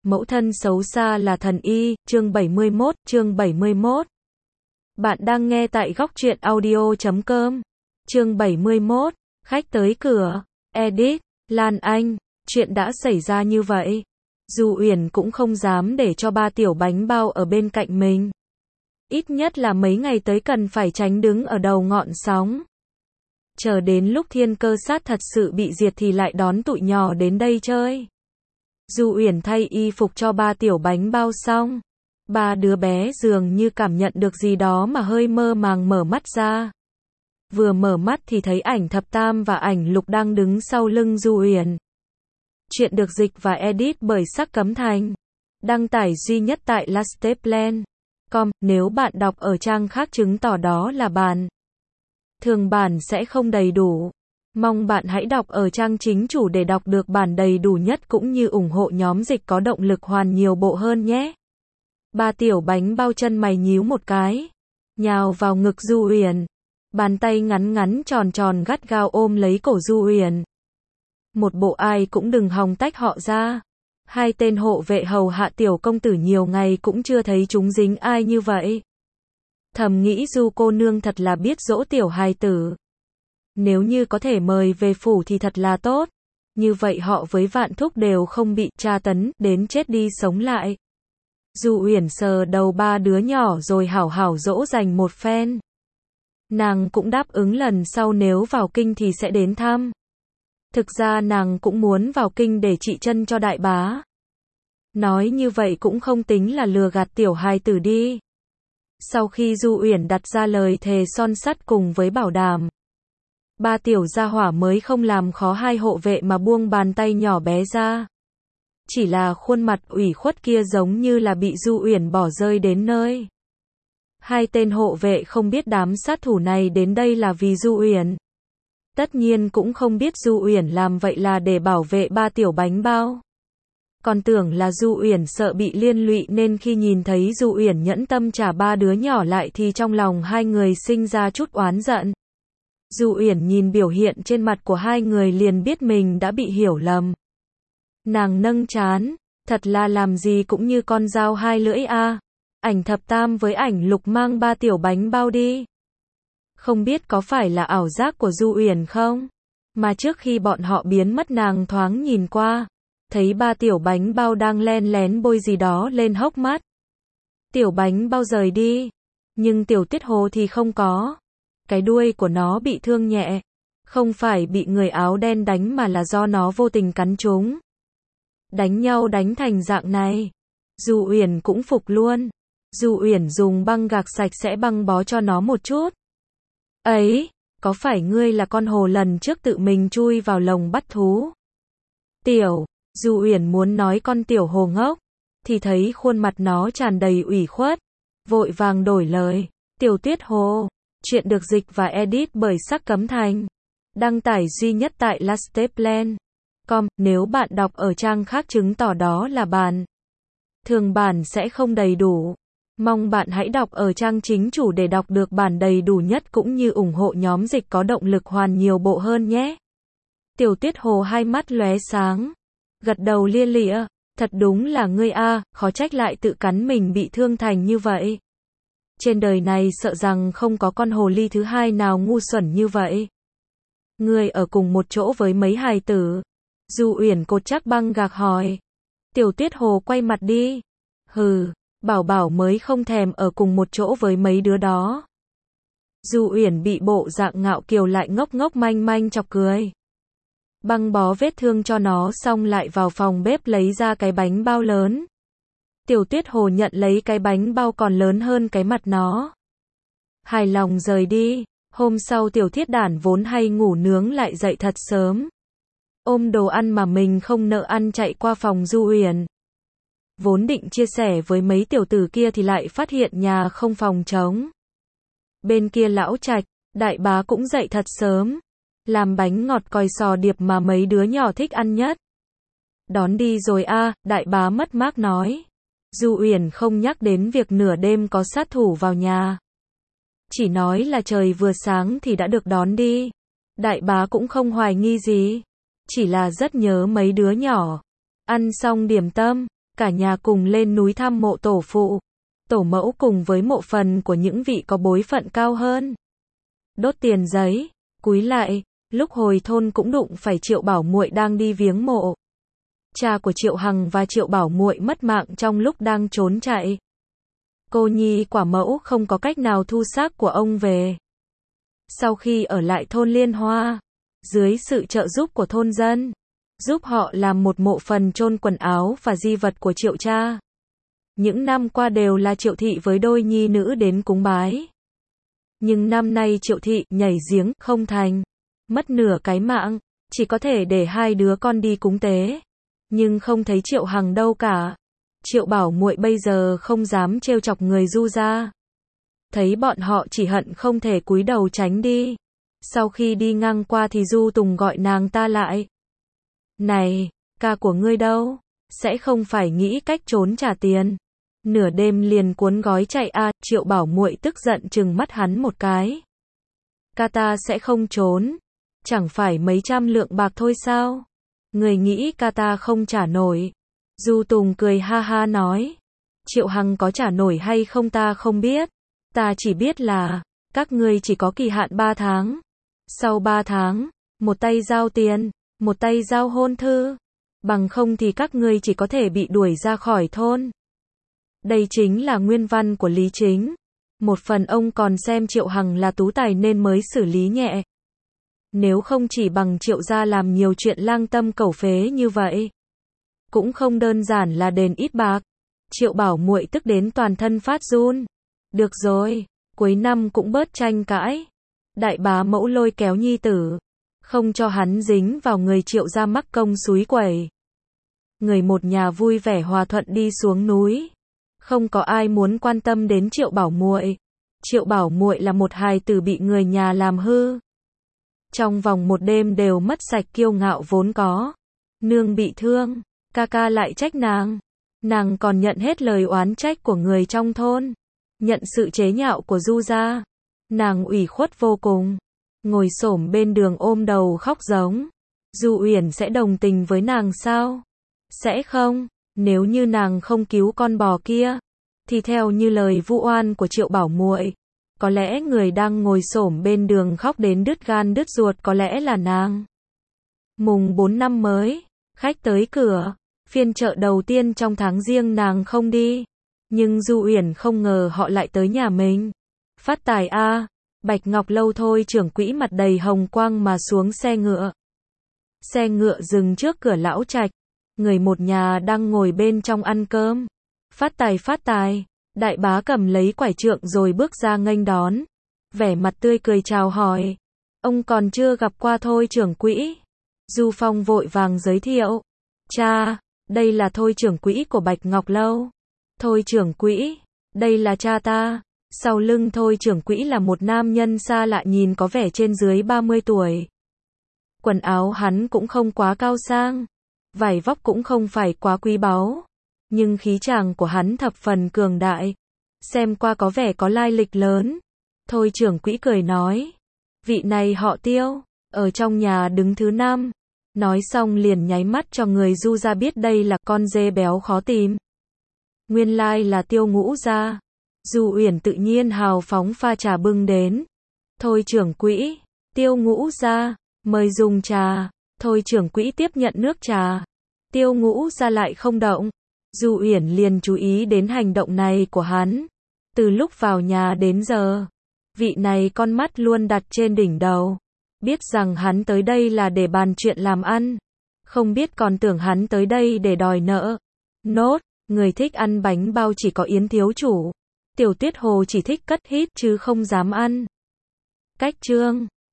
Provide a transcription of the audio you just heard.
Mẫu thân xấu xa là thần y, chương 71. Bạn đang nghe tại góc truyện audio.com. Chương 71, khách tới cửa. Edit, Lan Anh, chuyện đã xảy ra như vậy. Du Uyển cũng không dám để cho ba tiểu bánh bao ở bên cạnh mình. Ít nhất là mấy ngày tới cần phải tránh đứng ở đầu ngọn sóng. Chờ đến lúc thiên cơ sát thật sự bị diệt thì lại đón tụi nhỏ đến đây chơi. Du Uyển thay y phục cho ba tiểu bánh bao xong, ba đứa bé dường như cảm nhận được gì đó mà hơi mơ màng mở mắt ra. Vừa mở mắt thì thấy ảnh Thập Tam và ảnh Lục đang đứng sau lưng Du Uyển. Chuyện được dịch và edit bởi Sắc Cấm Thành. Đăng tải duy nhất tại lasteplan.com. Nếu bạn đọc ở trang khác chứng tỏ đó là bản thường bản sẽ không đầy đủ. Mong bạn hãy đọc ở trang chính chủ để đọc được bản đầy đủ nhất cũng như ủng hộ nhóm dịch có động lực hoàn nhiều bộ hơn nhé. Ba tiểu bánh bao chân mày nhíu một cái, nhào vào ngực Du Uyển. Bàn tay ngắn ngắn tròn tròn gắt gao ôm lấy cổ Du Uyển. Một bộ ai cũng đừng hòng tách họ ra. Hai tên hộ vệ hầu hạ tiểu công tử nhiều ngày cũng chưa thấy chúng dính ai như vậy. Thầm nghĩ Du cô nương thật là biết dỗ tiểu hài tử. Nếu như có thể mời về phủ thì thật là tốt. Như vậy họ với Vạn Thúc đều không bị tra tấn đến chết đi sống lại. Du Uyển sờ đầu ba đứa nhỏ rồi hảo hảo dỗ dành một phen. Nàng cũng đáp ứng lần sau nếu vào kinh thì sẽ đến thăm. Thực ra nàng cũng muốn vào kinh để trị chân cho đại bá. Nói như vậy cũng không tính là lừa gạt tiểu hài tử đi. Sau khi Du Uyển đặt ra lời thề son sắt cùng với bảo đảm, ba tiểu gia hỏa mới không làm khó hai hộ vệ mà buông bàn tay nhỏ bé ra. Chỉ là khuôn mặt ủy khuất kia giống như là bị Du Uyển bỏ rơi đến nơi. Hai tên hộ vệ không biết đám sát thủ này đến đây là vì Du Uyển. Tất nhiên cũng không biết Du Uyển làm vậy là để bảo vệ ba tiểu bánh bao. Còn tưởng là Du Uyển sợ bị liên lụy nên khi nhìn thấy Du Uyển nhẫn tâm trả ba đứa nhỏ lại thì trong lòng hai người sinh ra chút oán giận. Du Uyển nhìn biểu hiện trên mặt của hai người liền biết mình đã bị hiểu lầm. Nàng nâng trán, thật là làm gì cũng như con dao hai lưỡi a. Ảnh Thập Tam với ảnh Lục mang ba tiểu bánh bao đi. Không biết có phải là ảo giác của Du Uyển không? Mà trước khi bọn họ biến mất nàng thoáng nhìn qua, thấy ba tiểu bánh bao đang len lén bôi gì đó lên hốc mắt. Tiểu bánh bao rời đi, nhưng tiểu Tuyết Hồ thì không có. Cái đuôi của nó bị thương nhẹ, không phải bị người áo đen đánh mà là do nó vô tình cắn trúng. Đánh nhau đánh thành dạng này, Du Uyển cũng phục luôn. Du Uyển dùng băng gạc sạch sẽ băng bó cho nó một chút. Ấy, có phải ngươi là con hồ lần trước tự mình chui vào lồng bắt thú? Du Uyển muốn nói con tiểu hồ ngốc, thì thấy khuôn mặt nó tràn đầy ủy khuất, vội vàng đổi lời. Tiểu Tuyết Hồ. Chuyện được dịch và edit bởi Sắc Cấm Thành. Đăng tải duy nhất tại lasteplan.com. Nếu bạn đọc ở trang khác chứng tỏ đó là bản thường bản sẽ không đầy đủ. Mong bạn hãy đọc ở trang chính chủ để đọc được bản đầy đủ nhất cũng như ủng hộ nhóm dịch có động lực hoàn nhiều bộ hơn nhé. Tiểu Tuyết Hồ hai mắt lóe sáng, gật đầu lia lịa. Thật đúng là ngươi a, khó trách lại tự cắn mình bị thương thành như vậy. Trên đời này sợ rằng không có con hồ ly thứ hai nào ngu xuẩn như vậy. Ngươi ở cùng một chỗ với mấy hài tử? Du Uyển cột chắc băng gạc hỏi. Tiểu Tuyết Hồ quay mặt đi. Hừ, bảo bảo mới không thèm ở cùng một chỗ với mấy đứa đó. Du Uyển bị bộ dạng ngạo kiều lại ngốc ngốc manh manh chọc cười. Băng bó vết thương cho nó xong lại vào phòng bếp lấy ra cái bánh bao lớn. Tiểu Tuyết Hồ nhận lấy cái bánh bao còn lớn hơn cái mặt nó. Hài lòng rời đi. Hôm sau Tiểu Thiết Đản vốn hay ngủ nướng lại dậy thật sớm. Ôm đồ ăn mà mình không nỡ ăn chạy qua phòng Du Uyển. Vốn định chia sẻ với mấy tiểu tử kia thì lại phát hiện nhà không phòng trống. Bên kia lão trạch, đại bá cũng dậy thật sớm. Làm bánh ngọt còi sò điệp mà mấy đứa nhỏ thích ăn nhất. Đón đi rồi a, đại bá mất mát nói. Du Uyển không nhắc đến việc nửa đêm có sát thủ vào nhà. Chỉ nói là trời vừa sáng thì đã được đón đi. Đại bá cũng không hoài nghi gì. Chỉ là rất nhớ mấy đứa nhỏ. Ăn xong điểm tâm, cả nhà cùng lên núi thăm mộ tổ phụ, tổ mẫu cùng với mộ phần của những vị có bối phận cao hơn. Đốt tiền giấy, cúi lại, lúc hồi thôn cũng đụng phải Triệu Bảo Muội đang đi viếng mộ. Cha của Triệu Hằng và Triệu Bảo Muội mất mạng trong lúc đang trốn chạy. Cô nhi quả mẫu không có cách nào thu xác của ông về. Sau khi ở lại thôn Liên Hoa, dưới sự trợ giúp của thôn dân, giúp họ làm một mộ phần chôn quần áo và di vật của Triệu cha. Những năm qua đều là Triệu thị với đôi nhi nữ đến cúng bái. Nhưng năm nay Triệu thị nhảy giếng không thành, mất nửa cái mạng, chỉ có thể để hai đứa con đi cúng tế. Nhưng không thấy Triệu Hằng đâu cả. Triệu Bảo Muội bây giờ không dám trêu chọc người Du gia. Thấy bọn họ chỉ hận không thể cúi đầu tránh đi. Sau khi đi ngang qua thì Du Tùng gọi nàng ta lại. Này, ca của ngươi đâu? Sẽ không phải nghĩ cách trốn trả tiền. Nửa đêm liền cuốn gói chạy à? Triệu Bảo Muội tức giận trừng mắt hắn một cái. Ca ta sẽ không trốn. Chẳng phải mấy trăm lượng bạc thôi sao? Người nghĩ ca ta không trả nổi. Du Tùng cười ha ha nói. Triệu Hằng có trả nổi hay không ta không biết. Ta chỉ biết là, các ngươi chỉ có kỳ hạn 3 tháng. Sau 3 tháng, một tay giao tiền, một tay giao hôn thư. Bằng không thì các ngươi chỉ có thể bị đuổi ra khỏi thôn. Đây chính là nguyên văn của Lý Chính. Một phần ông còn xem Triệu Hằng là tú tài nên mới xử lý nhẹ. Nếu không chỉ bằng Triệu gia làm nhiều chuyện lang tâm cẩu phế như vậy. Cũng không đơn giản là đền ít bạc. Triệu Bảo Muội tức đến toàn thân phát run. Được rồi, cuối năm cũng bớt tranh cãi. Đại bá mẫu lôi kéo nhi tử, không cho hắn dính vào người Triệu gia mắc công xúi quẩy. Người một nhà vui vẻ hòa thuận đi xuống núi. Không có ai muốn quan tâm đến Triệu Bảo Muội. Triệu Bảo Muội là một hài tử bị người nhà làm hư. Trong vòng một đêm đều mất sạch kiêu ngạo vốn có. Nương bị thương, ca ca lại trách nàng. Nàng còn nhận hết lời oán trách của người trong thôn. Nhận sự chế nhạo của Du gia. Nàng ủy khuất vô cùng. Ngồi xổm bên đường ôm đầu khóc giống. Du Uyển sẽ đồng tình với nàng sao? Sẽ không. Nếu như nàng không cứu con bò kia, thì theo như lời vu oan của Triệu Bảo Muội, có lẽ người đang ngồi xổm bên đường khóc đến đứt gan đứt ruột có lẽ là nàng. Mùng 4 năm mới, khách tới cửa, phiên chợ đầu tiên trong tháng Giêng nàng không đi. Nhưng Du Uyển không ngờ họ lại tới nhà mình. Phát tài a, Bạch Ngọc Lâu thôi trưởng quỹ mặt đầy hồng quang mà xuống xe ngựa. Xe ngựa dừng trước cửa lão trạch. Người một nhà đang ngồi bên trong ăn cơm. Phát tài, đại bá cầm lấy quải trượng rồi bước ra nghênh đón. Vẻ mặt tươi cười chào hỏi. Ông còn chưa gặp qua thôi trưởng quỹ. Du Phong vội vàng giới thiệu. Cha, đây là thôi trưởng quỹ của Bạch Ngọc Lâu. Thôi trưởng quỹ, đây là cha ta. Sau lưng thôi trưởng quỹ là một nam nhân xa lạ nhìn có vẻ trên dưới 30 tuổi. Quần áo hắn cũng không quá cao sang. Vải vóc cũng không phải quá quý báu. Nhưng khí chàng của hắn thập phần cường đại. Xem qua có vẻ có lai lịch lớn. Thôi trưởng quỹ cười nói. Vị này họ Tiêu, ở trong nhà đứng thứ 5. Nói xong liền nháy mắt cho người Du gia biết đây là con dê béo khó tìm. Nguyên lai là Tiêu Ngũ gia. Du Uyển tự nhiên hào phóng pha trà bưng đến. Thôi trưởng quỹ, Tiêu Ngũ gia, mời dùng trà. Thôi trưởng quỹ tiếp nhận nước trà. Tiêu Ngũ gia lại không động. Du Uyển liền chú ý đến hành động này của hắn. Từ lúc vào nhà đến giờ, vị này con mắt luôn đặt trên đỉnh đầu. Biết rằng hắn tới đây là để bàn chuyện làm ăn. Không biết còn tưởng hắn tới đây để đòi nợ. Nốt, người thích ăn bánh bao chỉ có Yến thiếu chủ. Tiểu Tuyết Hồ chỉ thích cất hít chứ không dám ăn. Cách chương